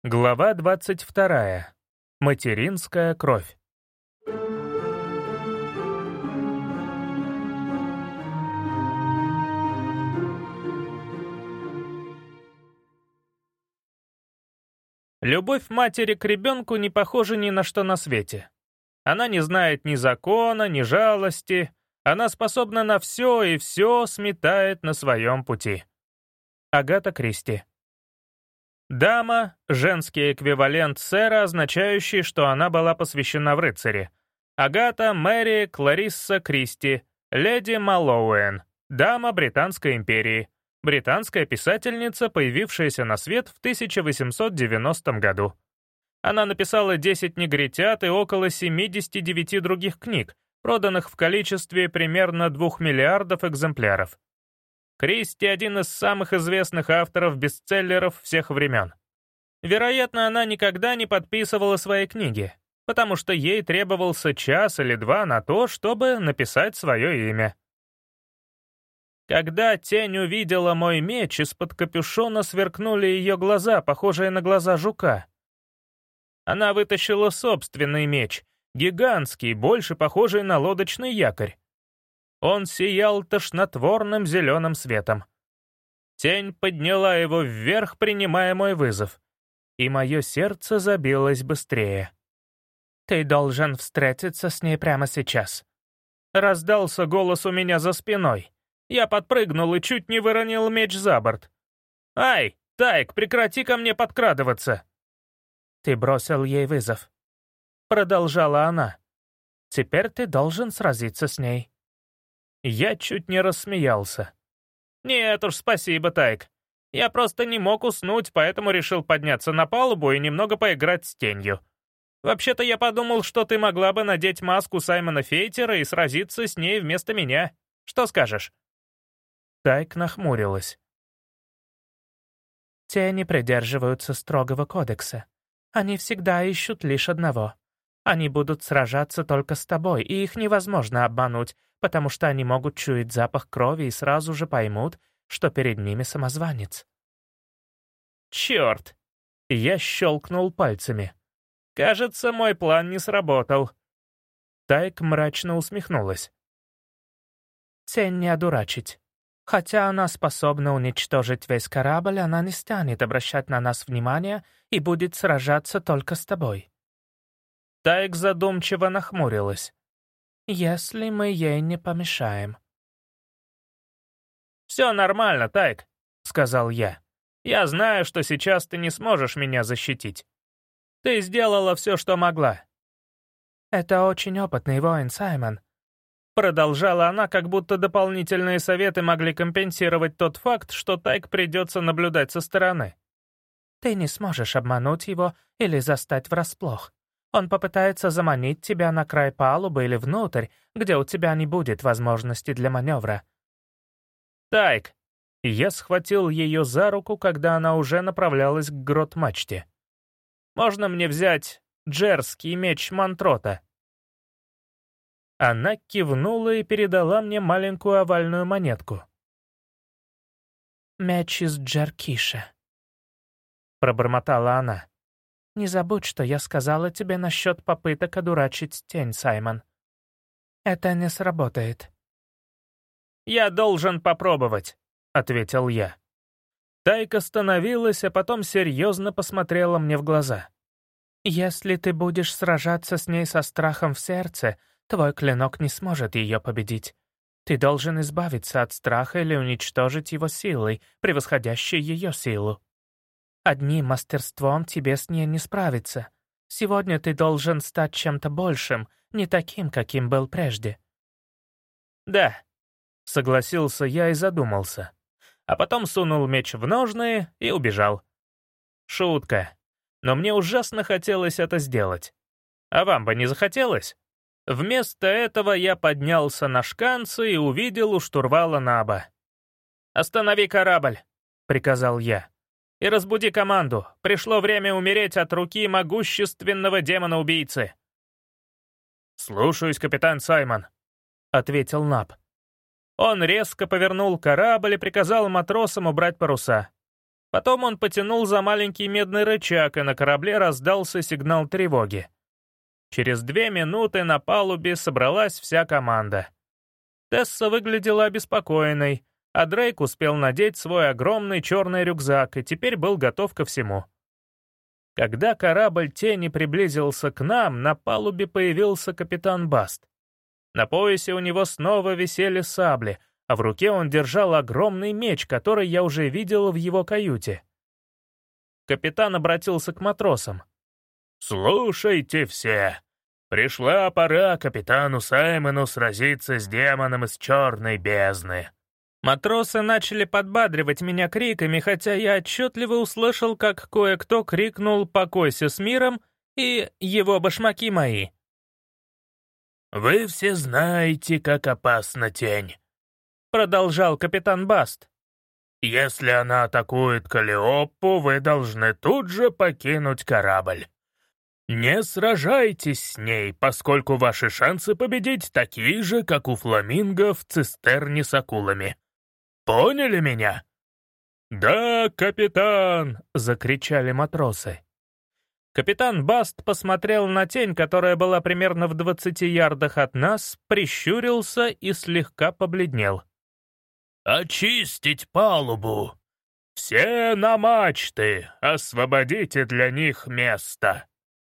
Глава 22. Материнская кровь. Любовь матери к ребенку не похожа ни на что на свете. Она не знает ни закона, ни жалости. Она способна на все и все сметает на своем пути. Агата Кристи. Дама — женский эквивалент сэра, означающий, что она была посвящена в рыцари. Агата Мэри Кларисса Кристи, леди Маллоуэн, дама Британской империи, британская писательница, появившаяся на свет в 1890 году. Она написала 10 «Негритят» и около 79 других книг, проданных в количестве примерно 2 миллиардов экземпляров. Кристи — один из самых известных авторов бестселлеров всех времен. Вероятно, она никогда не подписывала свои книги, потому что ей требовался час или два на то, чтобы написать свое имя. Когда тень увидела мой меч, из-под капюшона сверкнули ее глаза, похожие на глаза жука. Она вытащила собственный меч, гигантский, больше похожий на лодочный якорь. Он сиял тошнотворным зеленым светом. Тень подняла его вверх, принимая мой вызов, и мое сердце забилось быстрее. «Ты должен встретиться с ней прямо сейчас». Раздался голос у меня за спиной. Я подпрыгнул и чуть не выронил меч за борт. «Ай, Тайк, прекрати ко мне подкрадываться!» «Ты бросил ей вызов», — продолжала она. «Теперь ты должен сразиться с ней». Я чуть не рассмеялся. «Нет уж, спасибо, Тайк. Я просто не мог уснуть, поэтому решил подняться на палубу и немного поиграть с тенью. Вообще-то я подумал, что ты могла бы надеть маску Саймона Фейтера и сразиться с ней вместо меня. Что скажешь?» Тайк нахмурилась. «Тени придерживаются строгого кодекса. Они всегда ищут лишь одного. Они будут сражаться только с тобой, и их невозможно обмануть, потому что они могут чуять запах крови и сразу же поймут, что перед ними самозванец». «Черт!» Я щелкнул пальцами. «Кажется, мой план не сработал». Тайк мрачно усмехнулась. «Тень не одурачить. Хотя она способна уничтожить весь корабль, она не станет обращать на нас внимания и будет сражаться только с тобой». Тайк задумчиво нахмурилась. «Если мы ей не помешаем». «Все нормально, Тайк», — сказал я. «Я знаю, что сейчас ты не сможешь меня защитить. Ты сделала все, что могла». «Это очень опытный воин, Саймон», — продолжала она, как будто дополнительные советы могли компенсировать тот факт, что Тайк придется наблюдать со стороны. «Ты не сможешь обмануть его или застать врасплох. Он попытается заманить тебя на край палубы или внутрь, где у тебя не будет возможности для маневра». «Тайк!» Я схватил ее за руку, когда она уже направлялась к грот-мачте. «Можно мне взять джерский меч Монтрота?» Она кивнула и передала мне маленькую овальную монетку. «Меч из Джеркиша», — пробормотала она. «Не забудь, что я сказала тебе насчет попыток одурачить тень, Саймон. Это не сработает». «Я должен попробовать», — ответил я. Тайк остановилась, а потом серьезно посмотрела мне в глаза. «Если ты будешь сражаться с ней со страхом в сердце, твой клинок не сможет ее победить. Ты должен избавиться от страха или уничтожить его силой, превосходящей ее силу. Одним мастерством тебе с ней не справиться. Сегодня ты должен стать чем-то большим, не таким, каким был прежде». «Да», — согласился я и задумался. А потом сунул меч в ножны и убежал. Шутка. Но мне ужасно хотелось это сделать. А вам бы не захотелось? Вместо этого я поднялся на шканцы и увидел у штурвала Наба. «Останови корабль», — приказал я. «И разбуди команду. Пришло время умереть от руки могущественного демона-убийцы». «Слушаюсь, капитан Саймон», — ответил Наб. Он резко повернул корабль и приказал матросам убрать паруса. Потом он потянул за маленький медный рычаг, и на корабле раздался сигнал тревоги. Через 2 минуты на палубе собралась вся команда. Тесса выглядела обеспокоенной, а Дрейк успел надеть свой огромный черный рюкзак и теперь был готов ко всему. Когда корабль Тени приблизился к нам, на палубе появился капитан Баст. На поясе у него снова висели сабли, а в руке он держал огромный меч, который я уже видел в его каюте. Капитан обратился к матросам. «Слушайте все! Пришла пора капитану Саймону сразиться с демоном из черной бездны». Матросы начали подбадривать меня криками, хотя я отчетливо услышал, как кое-кто крикнул «Покойся с миром» и «Его башмаки мои». «Вы все знаете, как опасна тень», — продолжал капитан Баст. «Если она атакует Калиоппу, вы должны тут же покинуть корабль. Не сражайтесь с ней, поскольку ваши шансы победить такие же, как у фламинго в цистерне с акулами. Поняли меня?» «Да, капитан!» — закричали матросы. Капитан Баст посмотрел на тень, которая была примерно в 20 ярдах от нас, прищурился и слегка побледнел. «Очистить палубу! Все на мачты! Освободите для них место!»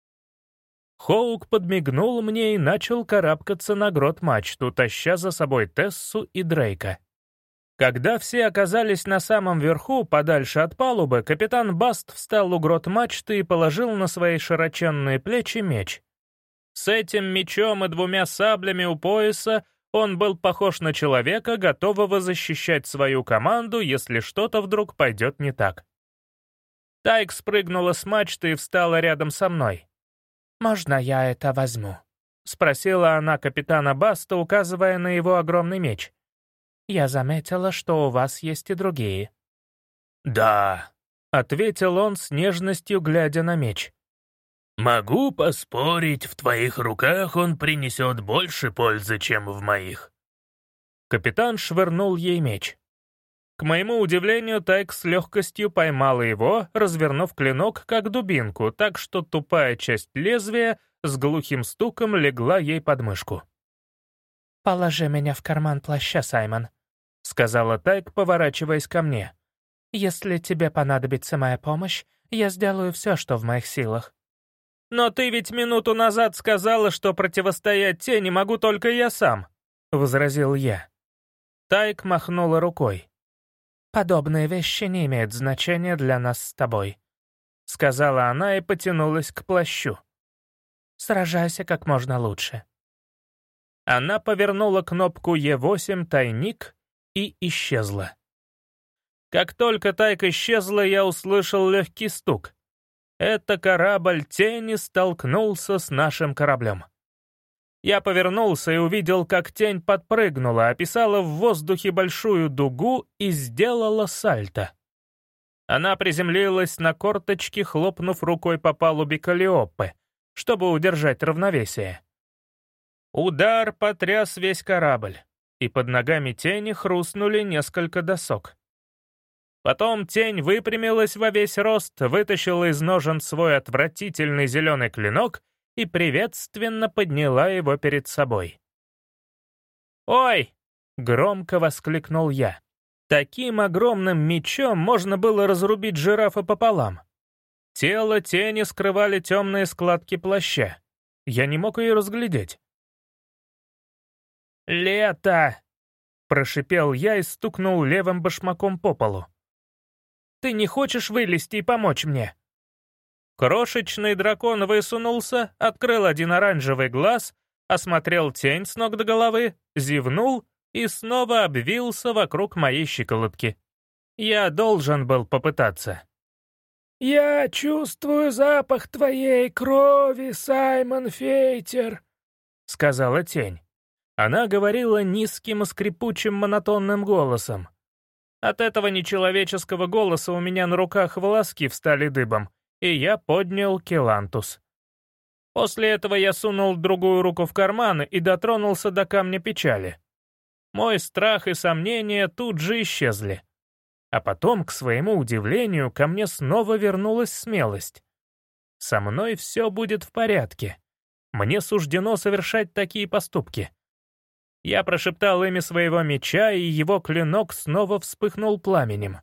Хоук подмигнул мне и начал карабкаться на грот-мачту, таща за собой Тессу и Дрейка. Когда все оказались на самом верху, подальше от палубы, капитан Баст встал у грот-мачты и положил на свои широченные плечи меч. С этим мечом и 2 саблями у пояса он был похож на человека, готового защищать свою команду, если что-то вдруг пойдет не так. Тайк спрыгнула с мачты и встала рядом со мной. «Можно я это возьму?» — спросила она капитана Баста, указывая на его огромный меч. «Я заметила, что у вас есть и другие». «Да», — ответил он с нежностью, глядя на меч. «Могу поспорить, в твоих руках он принесет больше пользы, чем в моих». Капитан швырнул ей меч. К моему удивлению, Тайк с легкостью поймала его, развернув клинок как дубинку, так что тупая часть лезвия с глухим стуком легла ей под мышку. «Положи меня в карман плаща, Саймон», — сказала Тайк, поворачиваясь ко мне. «Если тебе понадобится моя помощь, я сделаю все, что в моих силах». «Но ты ведь минуту назад сказала, что противостоять тени могу только я сам», — возразил я. Тайк махнула рукой. «Подобные вещи не имеют значения для нас с тобой», — сказала она и потянулась к плащу. «Сражайся как можно лучше». Она повернула кнопку Е8 «Тайник» и исчезла. Как только Тайк исчезла, я услышал легкий стук. Это корабль Тени столкнулся с нашим кораблем. Я повернулся и увидел, как тень подпрыгнула, описала в воздухе большую дугу и сделала сальто. Она приземлилась на корточки, хлопнув рукой по палубе Калиоппы, чтобы удержать равновесие. Удар потряс весь корабль, и под ногами тени хрустнули несколько досок. Потом тень выпрямилась во весь рост, вытащила из ножен свой отвратительный зеленый клинок и приветственно подняла его перед собой. «Ой!» — громко воскликнул я. Таким огромным мечом можно было разрубить жирафа пополам. Тело тени скрывали темные складки плаща. Я не мог ее разглядеть. «Лето!» — прошипел я и стукнул левым башмаком по полу. «Ты не хочешь вылезти и помочь мне?» Крошечный дракон высунулся, открыл один оранжевый глаз, осмотрел тень с ног до головы, зевнул и снова обвился вокруг моей щиколотки. Я должен был попытаться. «Я чувствую запах твоей крови, Саймон Фейтер», — сказала тень. Она говорила низким и скрипучим монотонным голосом. От этого нечеловеческого голоса у меня на руках волоски встали дыбом, и я поднял келантус. После этого я сунул другую руку в карман и дотронулся до камня печали. Мой страх и сомнения тут же исчезли. А потом, к своему удивлению, ко мне снова вернулась смелость. Со мной все будет в порядке. Мне суждено совершать такие поступки. Я прошептал имя своего меча, и его клинок снова вспыхнул пламенем.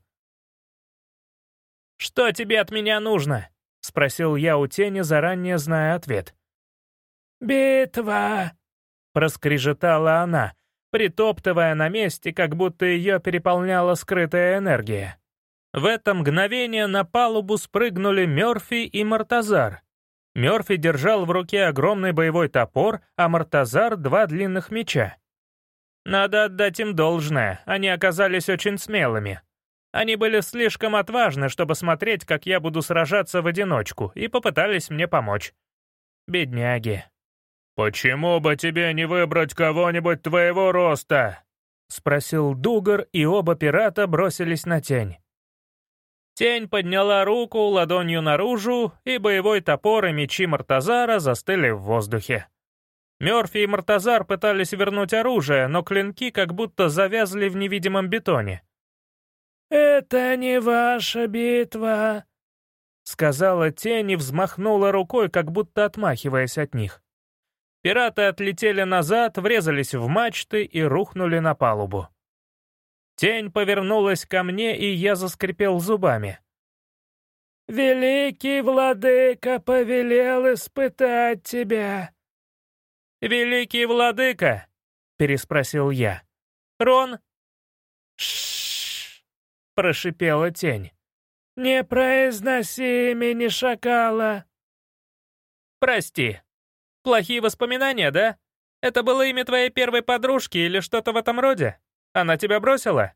«Что тебе от меня нужно?» — спросил я у тени, заранее зная ответ. «Битва!» — проскрежетала она, притоптывая на месте, как будто ее переполняла скрытая энергия. В это мгновение на палубу спрыгнули Мёрфи и Мортазар. Мёрфи держал в руке огромный боевой топор, а Мортазар — 2 длинных меча. Надо отдать им должное, они оказались очень смелыми. Они были слишком отважны, чтобы смотреть, как я буду сражаться в одиночку, и попытались мне помочь. Бедняги. «Почему бы тебе не выбрать кого-нибудь твоего роста?» — спросил Дугар, и оба пирата бросились на тень. Тень подняла руку ладонью наружу, и боевой топор и мечи Мортазара застыли в воздухе. Мёрфи и Мортазар пытались вернуть оружие, но клинки как будто завязли в невидимом бетоне. «Это не ваша битва», — сказала тень и взмахнула рукой, как будто отмахиваясь от них. Пираты отлетели назад, врезались в мачты и рухнули на палубу. Тень повернулась ко мне, и я заскрипел зубами. «Великий владыка повелел испытать тебя». «Великий владыка?» — переспросил я. «Рон?» «Ш-ш-ш», прошипела тень. «Не произноси имени шакала». «Прости. Плохие воспоминания, да? Это было имя твоей первой подружки или что-то в этом роде? Она тебя бросила?»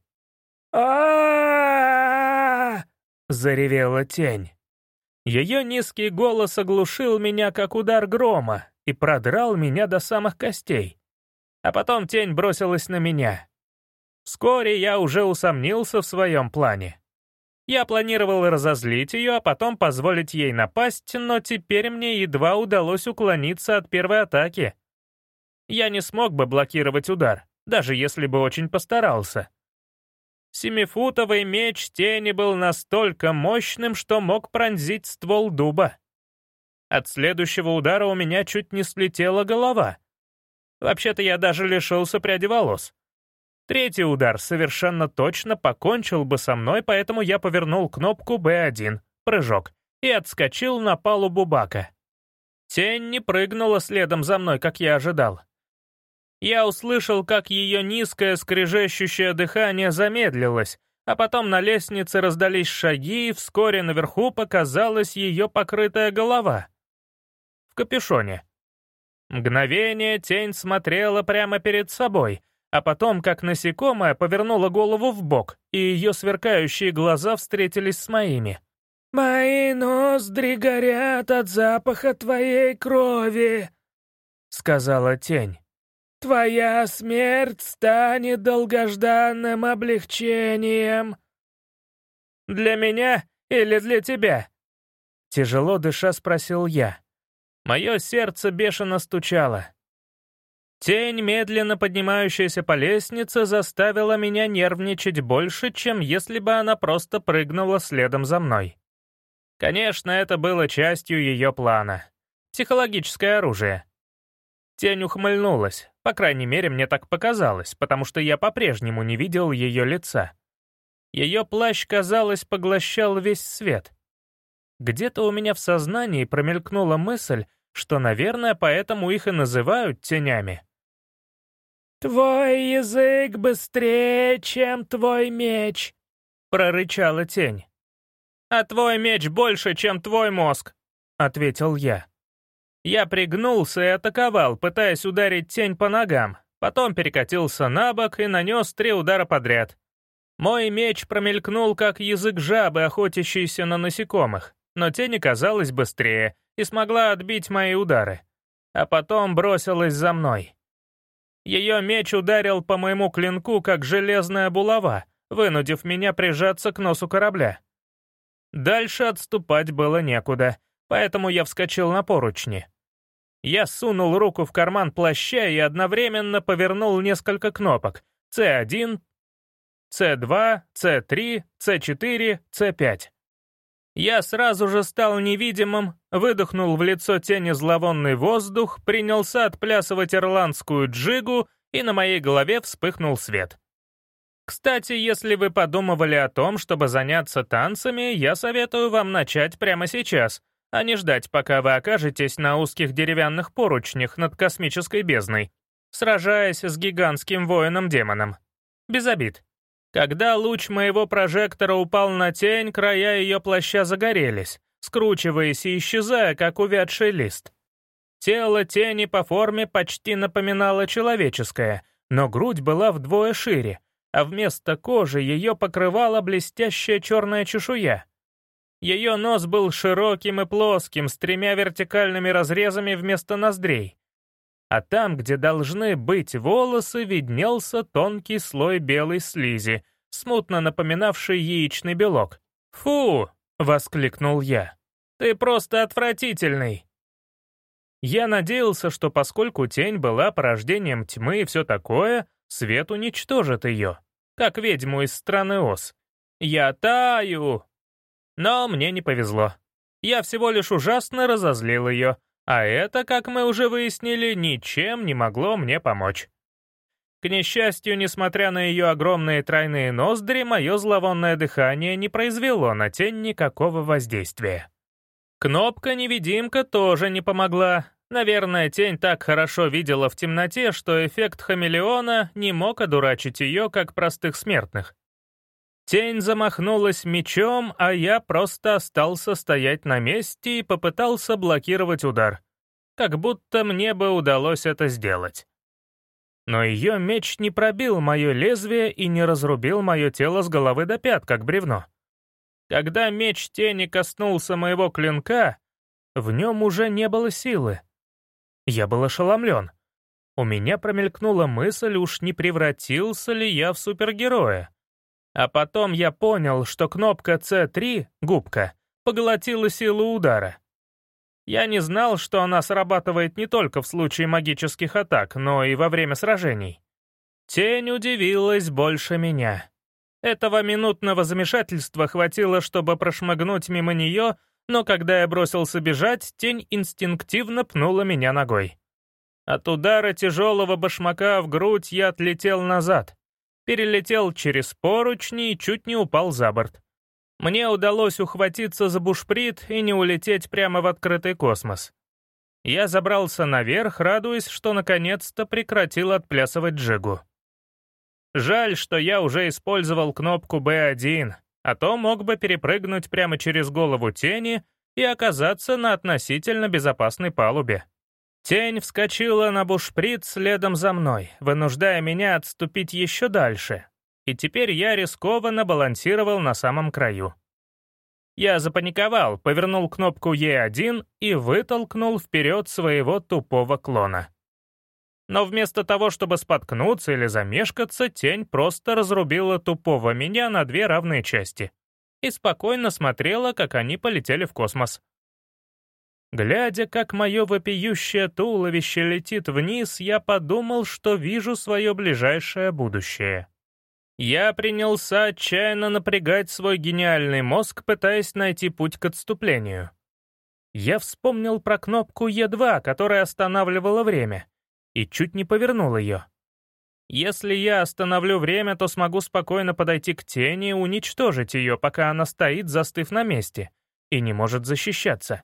а заревела тень. Ее низкий голос оглушил меня, как удар грома, и продрал меня до самых костей. А потом тень бросилась на меня. Вскоре я уже усомнился в своем плане. Я планировал разозлить ее, а потом позволить ей напасть, но теперь мне едва удалось уклониться от первой атаки. Я не смог бы блокировать удар, даже если бы очень постарался. 7-футовый меч тени был настолько мощным, что мог пронзить ствол дуба. От следующего удара у меня чуть не слетела голова. Вообще-то я даже лишился пряди волос. Третий удар совершенно точно покончил бы со мной, поэтому я повернул кнопку B1, прыжок, и отскочил на палубу бака. Тень не прыгнула следом за мной, как я ожидал. Я услышал, как ее низкое скрежещущее дыхание замедлилось, а потом на лестнице раздались шаги, и вскоре наверху показалась ее покрытая голова. В капюшоне. Мгновение тень смотрела прямо перед собой, а потом, как насекомое, повернула голову вбок, и ее сверкающие глаза встретились с моими. «Мои ноздри горят от запаха твоей крови», — сказала тень. «Твоя смерть станет долгожданным облегчением». «Для меня или для тебя?» Тяжело дыша спросил я. Мое сердце бешено стучало. Тень, медленно поднимающаяся по лестнице, заставила меня нервничать больше, чем если бы она просто прыгнула следом за мной. Конечно, это было частью ее плана. Психологическое оружие. Тень ухмыльнулась, по крайней мере, мне так показалось, потому что я по-прежнему не видел ее лица. Ее плащ, казалось, поглощал весь свет. Где-то у меня в сознании промелькнула мысль, что, наверное, поэтому их и называют тенями. «Твой язык быстрее, чем твой меч», — прорычала тень. «А твой меч больше, чем твой мозг», — ответил я. Я пригнулся и атаковал, пытаясь ударить тень по ногам, потом перекатился на бок и нанес 3 удара подряд. Мой меч промелькнул, как язык жабы, охотящейся на насекомых, но тень оказалась быстрее и смогла отбить мои удары, а потом бросилась за мной. Ее меч ударил по моему клинку, как железная булава, вынудив меня прижаться к носу корабля. Дальше отступать было некуда, поэтому я вскочил на поручни. Я сунул руку в карман плаща и одновременно повернул несколько кнопок. C1, С2, С3, С4, С5. Я сразу же стал невидимым, выдохнул в лицо тени зловонный воздух, принялся отплясывать ирландскую джигу, и на моей голове вспыхнул свет. Кстати, если вы подумывали о том, чтобы заняться танцами, я советую вам начать прямо сейчас, а не ждать, пока вы окажетесь на узких деревянных поручнях над космической бездной, сражаясь с гигантским воином-демоном. Без обид. Когда луч моего прожектора упал на тень, края ее плаща загорелись, скручиваясь и исчезая, как увядший лист. Тело тени по форме почти напоминало человеческое, но грудь была вдвое шире, а вместо кожи ее покрывала блестящая черная чешуя. Ее нос был широким и плоским, с 3 вертикальными разрезами вместо ноздрей. А там, где должны быть волосы, виднелся тонкий слой белой слизи, смутно напоминавший яичный белок. «Фу!» — воскликнул я. «Ты просто отвратительный!» Я надеялся, что поскольку тень была порождением тьмы и все такое, свет уничтожит ее, как ведьму из страны Оз. «Я таю!» Но мне не повезло. Я всего лишь ужасно разозлил ее, а это, как мы уже выяснили, ничем не могло мне помочь. К несчастью, несмотря на ее огромные тройные ноздри, мое зловонное дыхание не произвело на тень никакого воздействия. Кнопка-невидимка тоже не помогла. Наверное, тень так хорошо видела в темноте, что эффект хамелеона не мог одурачить ее, как простых смертных. Тень замахнулась мечом, а я просто остался стоять на месте и попытался блокировать удар. Как будто мне бы удалось это сделать. Но ее меч не пробил мое лезвие и не разрубил мое тело с головы до пят, как бревно. Когда меч тени коснулся моего клинка, в нем уже не было силы. Я был ошеломлен. У меня промелькнула мысль, уж не превратился ли я в супергероя. А потом я понял, что кнопка С3, губка, поглотила силу удара. Я не знал, что она срабатывает не только в случае магических атак, но и во время сражений. Тень удивилась больше меня. Этого минутного замешательства хватило, чтобы прошмыгнуть мимо нее, но когда я бросился бежать, тень инстинктивно пнула меня ногой. От удара тяжелого башмака в грудь я отлетел назад. Перелетел через поручни и чуть не упал за борт. Мне удалось ухватиться за бушприт и не улететь прямо в открытый космос. Я забрался наверх, радуясь, что наконец-то прекратил отплясывать джигу. Жаль, что я уже использовал кнопку B1, а то мог бы перепрыгнуть прямо через голову тени и оказаться на относительно безопасной палубе. Тень вскочила на бушприт следом за мной, вынуждая меня отступить еще дальше, и теперь я рискованно балансировал на самом краю. Я запаниковал, повернул кнопку E1 и вытолкнул вперед своего тупого клона. Но вместо того, чтобы споткнуться или замешкаться, тень просто разрубила тупого меня на 2 равные части и спокойно смотрела, как они полетели в космос. Глядя, как мое вопиющее туловище летит вниз, я подумал, что вижу свое ближайшее будущее. Я принялся отчаянно напрягать свой гениальный мозг, пытаясь найти путь к отступлению. Я вспомнил про кнопку Е2, которая останавливала время, и чуть не повернул ее. Если я остановлю время, то смогу спокойно подойти к тени и уничтожить ее, пока она стоит, застыв на месте, и не может защищаться.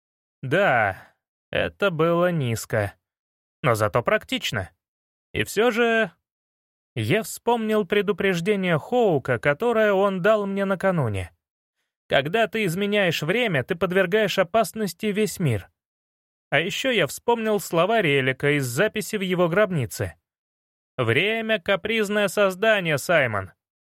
Да, это было низко, но зато практично. И все же я вспомнил предупреждение Хоука, которое он дал мне накануне. Когда ты изменяешь время, ты подвергаешь опасности весь мир. А еще я вспомнил слова Релика из записи в его гробнице. «Время — капризное создание, Саймон».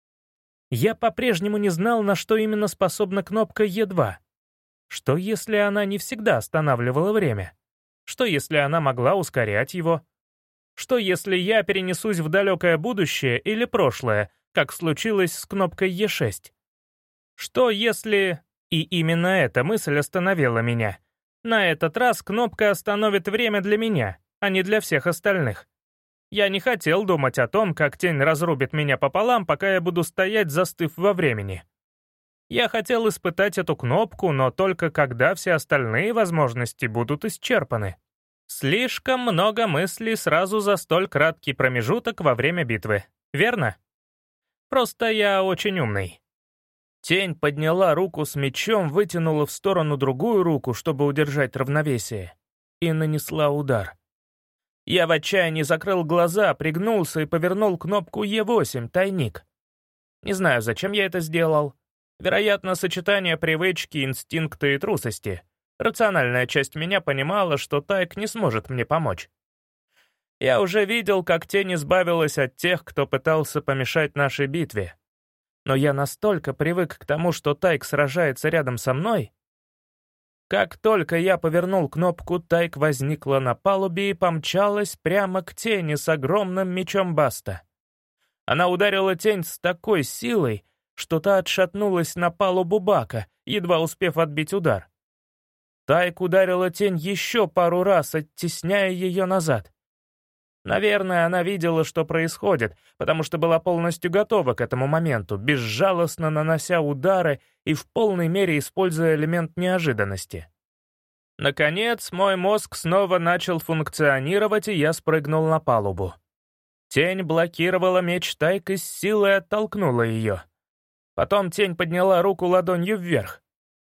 Я по-прежнему не знал, на что именно способна кнопка Е2. Что, если она не всегда останавливала время? Что, если она могла ускорять его? Что, если я перенесусь в далекое будущее или прошлое, как случилось с кнопкой Е6? Что, если... И именно эта мысль остановила меня. На этот раз кнопка остановит время для меня, а не для всех остальных. Я не хотел думать о том, как тень разрубит меня пополам, пока я буду стоять, застыв во времени. Я хотел испытать эту кнопку, но только когда все остальные возможности будут исчерпаны. Слишком много мыслей сразу за столь краткий промежуток во время битвы, верно? Просто я очень умный. Тень подняла руку с мечом, вытянула в сторону другую руку, чтобы удержать равновесие, и нанесла удар. Я в отчаянии закрыл глаза, пригнулся и повернул кнопку Е8, тайник. Не знаю, зачем я это сделал. Вероятно, сочетание привычки, инстинкта и трусости. Рациональная часть меня понимала, что Тайк не сможет мне помочь. Я уже видел, как тень избавилась от тех, кто пытался помешать нашей битве. Но я настолько привык к тому, что Тайк сражается рядом со мной. Как только я повернул кнопку, Тайк возникла на палубе и помчалась прямо к тени с огромным мечом Баста. Она ударила тень с такой силой, что та отшатнулась на палубу бака, едва успев отбить удар. Тайк ударила тень еще пару раз, оттесняя ее назад. Наверное, она видела, что происходит, потому что была полностью готова к этому моменту, безжалостно нанося удары и в полной мере используя элемент неожиданности. Наконец, мой мозг снова начал функционировать, и я спрыгнул на палубу. Тень блокировала меч Тайк и с силой оттолкнула ее. Потом тень подняла руку ладонью вверх.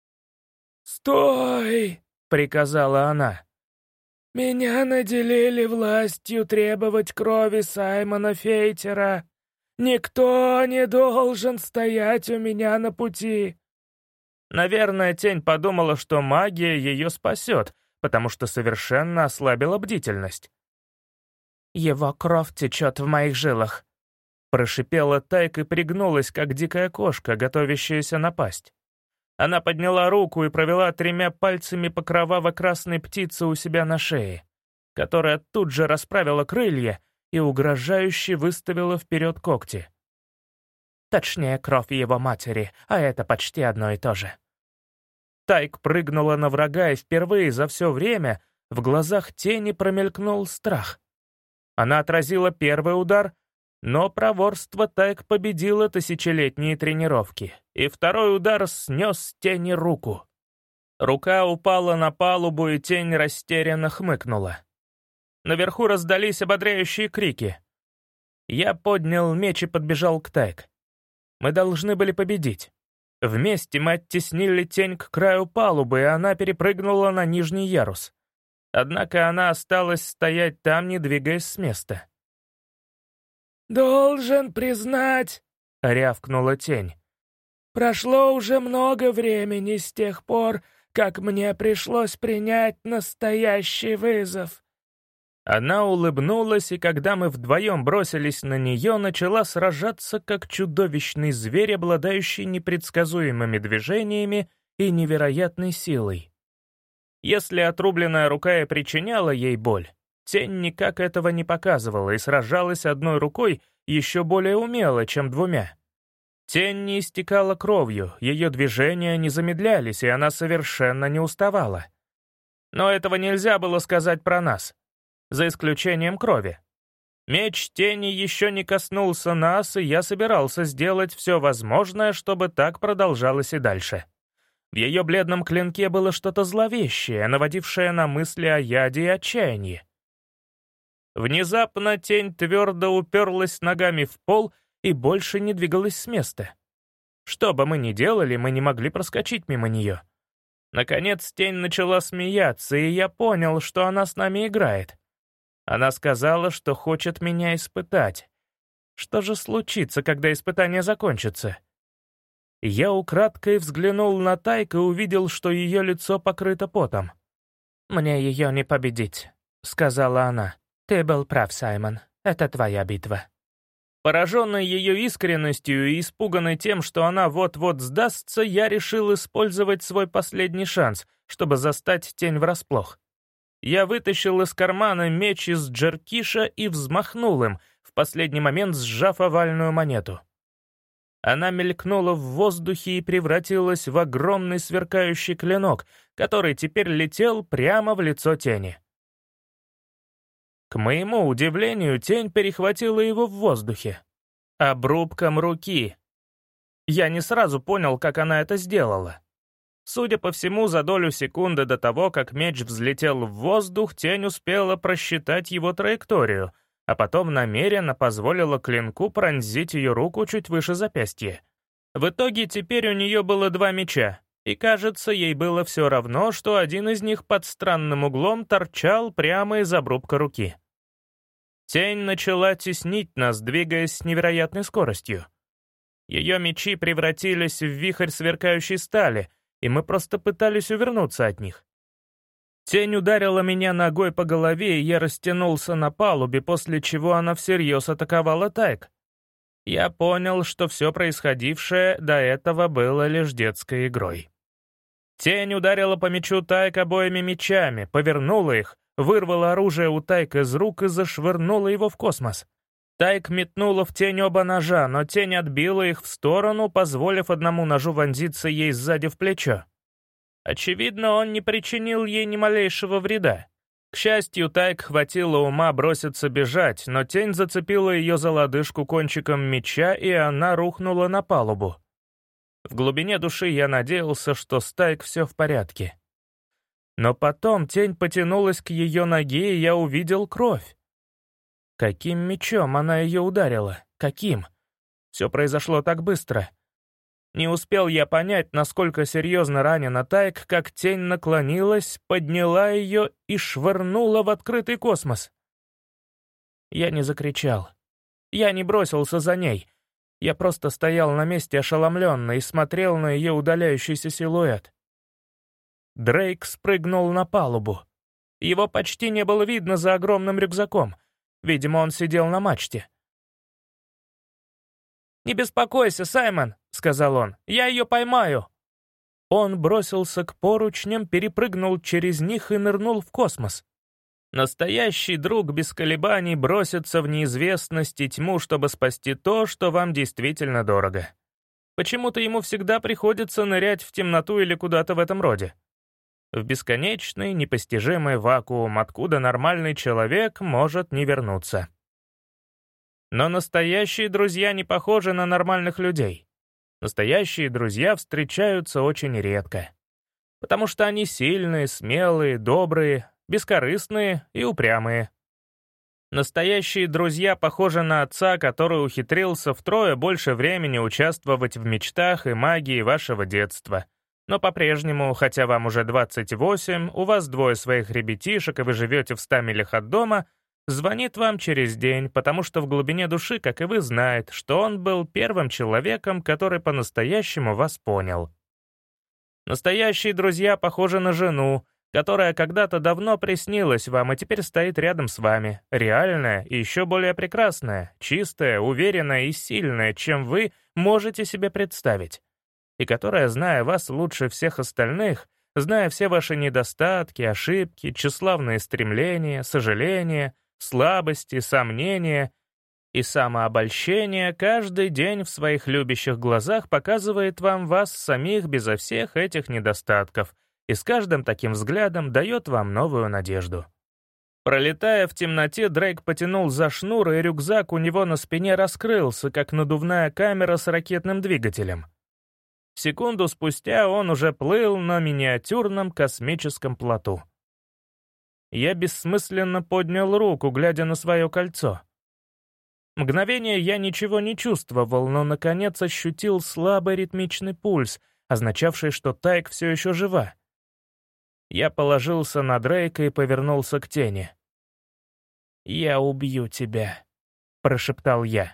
«Стой!» — приказала она. «Меня наделили властью требовать крови Саймона Фейтера. Никто не должен стоять у меня на пути». Наверное, тень подумала, что магия ее спасет, потому что совершенно ослабила бдительность. «Его кровь течет в моих жилах», — прошипела Тайк и пригнулась, как дикая кошка, готовящаяся напасть. Она подняла руку и провела 3 пальцами по кроваво-красной птице у себя на шее, которая тут же расправила крылья и угрожающе выставила вперед когти. Точнее, кровь его матери, а это почти одно и то же. Тайк прыгнула на врага, и впервые за все время в глазах тени промелькнул страх. Она отразила первый удар, но проворство Тайк победило тысячелетние тренировки, и второй удар снес с тени руку. Рука упала на палубу, и тень растерянно хмыкнула. Наверху раздались ободряющие крики. Я поднял меч и подбежал к Тайк. Мы должны были победить. Вместе мы оттеснили тень к краю палубы, и она перепрыгнула на нижний ярус. Однако она осталась стоять там, не двигаясь с места. «Должен признать», — рявкнула тень, — «прошло уже много времени с тех пор, как мне пришлось принять настоящий вызов». Она улыбнулась, и когда мы вдвоем бросились на нее, начала сражаться как чудовищный зверь, обладающий непредсказуемыми движениями и невероятной силой. Если отрубленная рука и причиняла ей боль, тень никак этого не показывала и сражалась одной рукой еще более умело, чем 2. Тень не истекала кровью, ее движения не замедлялись, и она совершенно не уставала. Но этого нельзя было сказать про нас, за исключением крови. Меч тени еще не коснулся нас, и я собирался сделать все возможное, чтобы так продолжалось и дальше. В ее бледном клинке было что-то зловещее, наводившее на мысли о яде и отчаянии. Внезапно тень твердо уперлась ногами в пол и больше не двигалась с места. Что бы мы ни делали, мы не могли проскочить мимо нее. Наконец тень начала смеяться, и я понял, что она с нами играет. Она сказала, что хочет меня испытать. Что же случится, когда испытание закончится? Я украдкой взглянул на Тайк и увидел, что ее лицо покрыто потом. «Мне ее не победить», — сказала она. «Ты был прав, Саймон. Это твоя битва». Пораженный ее искренностью и испуганный тем, что она вот-вот сдастся, я решил использовать свой последний шанс, чтобы застать тень врасплох. Я вытащил из кармана меч из джеркиша и взмахнул им, в последний момент сжав овальную монету. Она мелькнула в воздухе и превратилась в огромный сверкающий клинок, который теперь летел прямо в лицо тени. К моему удивлению, тень перехватила его в воздухе. Обрубком руки. Я не сразу понял, как она это сделала. Судя по всему, за долю секунды до того, как меч взлетел в воздух, тень успела просчитать его траекторию, а потом намеренно позволила клинку пронзить ее руку чуть выше запястья. В итоге теперь у нее было 2 меча, и, кажется, ей было все равно, что один из них под странным углом торчал прямо из обрубка руки. Тень начала теснить нас, двигаясь с невероятной скоростью. Ее мечи превратились в вихрь сверкающей стали, и мы просто пытались увернуться от них. Тень ударила меня ногой по голове, и я растянулся на палубе, после чего она всерьез атаковала Тайк. Я понял, что все происходившее до этого было лишь детской игрой. Тень ударила по мечу Тайк обоими мечами, повернула их, вырвала оружие у Тайк из рук и зашвырнула его в космос. Тайк метнула в тень оба ножа, но тень отбила их в сторону, позволив одному ножу вонзиться ей сзади в плечо. Очевидно, он не причинил ей ни малейшего вреда. К счастью, Тайк хватило ума броситься бежать, но тень зацепила ее за лодыжку кончиком меча, и она рухнула на палубу. В глубине души я надеялся, что с Тайк все в порядке. Но потом тень потянулась к ее ноге, и я увидел кровь. Каким мечом она ее ударила? Каким? Все произошло так быстро. Не успел я понять, насколько серьезно ранена Тайк, как тень наклонилась, подняла ее и швырнула в открытый космос. Я не закричал. Я не бросился за ней. Я просто стоял на месте ошеломленно и смотрел на ее удаляющийся силуэт. Дрейк спрыгнул на палубу. Его почти не было видно за огромным рюкзаком. Видимо, он сидел на мачте. «Не беспокойся, Саймон», — сказал он, — «я ее поймаю». Он бросился к поручням, перепрыгнул через них и нырнул в космос. Настоящий друг без колебаний бросится в неизвестность и тьму, чтобы спасти то, что вам действительно дорого. Почему-то ему всегда приходится нырять в темноту или куда-то в этом роде. В бесконечный, непостижимый вакуум, откуда нормальный человек может не вернуться. Но настоящие друзья не похожи на нормальных людей. Настоящие друзья встречаются очень редко. Потому что они сильные, смелые, добрые, бескорыстные и упрямые. Настоящие друзья похожи на отца, который ухитрился втрое больше времени участвовать в мечтах и магии вашего детства. Но по-прежнему, хотя вам уже 28, у вас 2 своих ребятишек, и вы живете в 100 милях от дома, звонит вам через день, потому что в глубине души, как и вы, знает, что он был первым человеком, который по-настоящему вас понял. Настоящие друзья похожи на жену, которая когда-то давно приснилась вам и теперь стоит рядом с вами, реальная и еще более прекрасная, чистая, уверенная и сильная, чем вы можете себе представить, и которая, зная вас лучше всех остальных, зная все ваши недостатки, ошибки, тщеславные стремления, сожаления, слабости, сомнения и самообольщения, каждый день в своих любящих глазах показывает вам вас самих безо всех этих недостатков и с каждым таким взглядом дает вам новую надежду. Пролетая в темноте, Дрейк потянул за шнур, и рюкзак у него на спине раскрылся, как надувная камера с ракетным двигателем. Секунду спустя он уже плыл на миниатюрном космическом плоту. Я бессмысленно поднял руку, глядя на свое кольцо. Мгновение я ничего не чувствовал, но, наконец, ощутил слабый ритмичный пульс, означавший, что Тайк все еще жива. Я положился на Дрейка и повернулся к тени. «Я убью тебя», — прошептал я.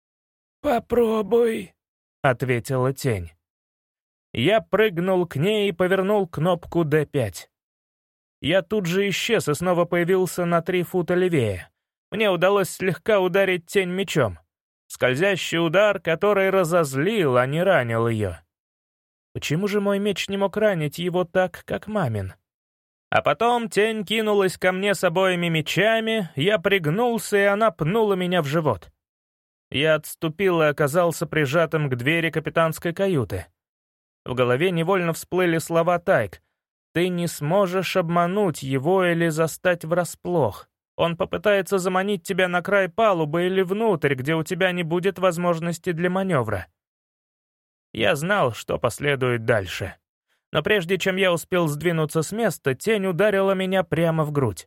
«Попробуй», — ответила тень. Я прыгнул к ней и повернул кнопку D5. Я тут же исчез и снова появился на 3 фута левее. Мне удалось слегка ударить тень мечом. Скользящий удар, который разозлил, а не ранил ее. Почему же мой меч не мог ранить его так, как мамин? А потом тень кинулась ко мне с обоими мечами, я пригнулся, и она пнула меня в живот. Я отступил и оказался прижатым к двери капитанской каюты. В голове невольно всплыли слова Тайк. «Ты не сможешь обмануть его или застать врасплох. Он попытается заманить тебя на край палубы или внутрь, где у тебя не будет возможности для маневра. Я знал, что последует дальше. Но прежде чем я успел сдвинуться с места, тень ударила меня прямо в грудь.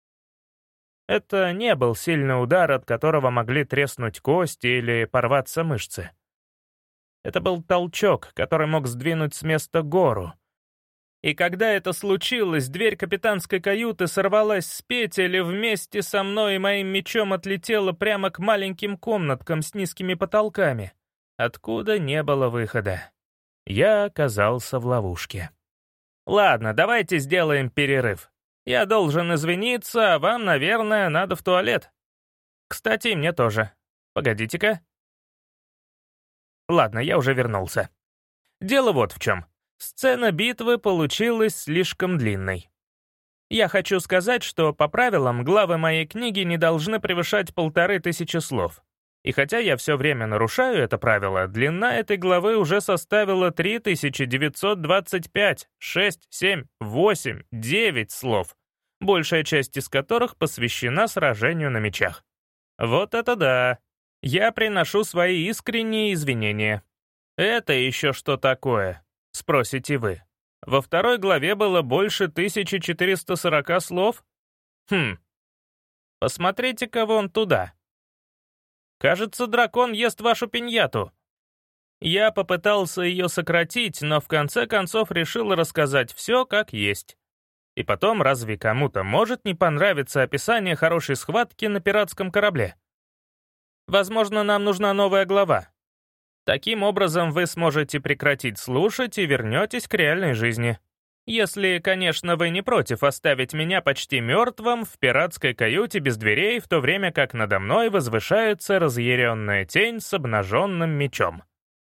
Это не был сильный удар, от которого могли треснуть кости или порваться мышцы. Это был толчок, который мог сдвинуть с места гору. И когда это случилось, дверь капитанской каюты сорвалась с петель и вместе со мной и моим мечом отлетела прямо к маленьким комнаткам с низкими потолками, откуда не было выхода. Я оказался в ловушке. Ладно, давайте сделаем перерыв. Я должен извиниться, а вам, наверное, надо в туалет. Кстати, и мне тоже. Погодите-ка. Ладно, я уже вернулся. Дело вот в чем. Сцена битвы получилась слишком длинной. Я хочу сказать, что по правилам главы моей книги не должны превышать 1500 слов. И хотя я все время нарушаю это правило, длина этой главы уже составила 3925, 6, 7, 8, 9 слов, большая часть из которых посвящена сражению на мечах. Вот это да! Я приношу свои искренние извинения. Это еще что такое? Спросите вы. Во второй главе было больше 1440 слов? Посмотрите-ка вон туда. Кажется, дракон ест вашу пиньяту. Я попытался ее сократить, но в конце концов решил рассказать все как есть. И потом, разве кому-то может не понравиться описание хорошей схватки на пиратском корабле? Возможно, нам нужна новая глава. Таким образом, вы сможете прекратить слушать и вернетесь к реальной жизни. Если, конечно, вы не против оставить меня почти мертвым в пиратской каюте без дверей, в то время как надо мной возвышается разъяренная тень с обнаженным мечом.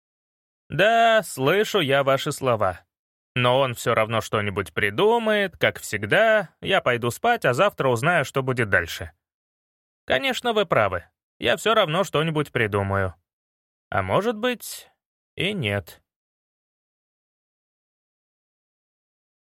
Да, слышу я ваши слова. Но он все равно что-нибудь придумает, как всегда. Я пойду спать, а завтра узнаю, что будет дальше. Конечно, вы правы. Я все равно что-нибудь придумаю. А может быть, и нет.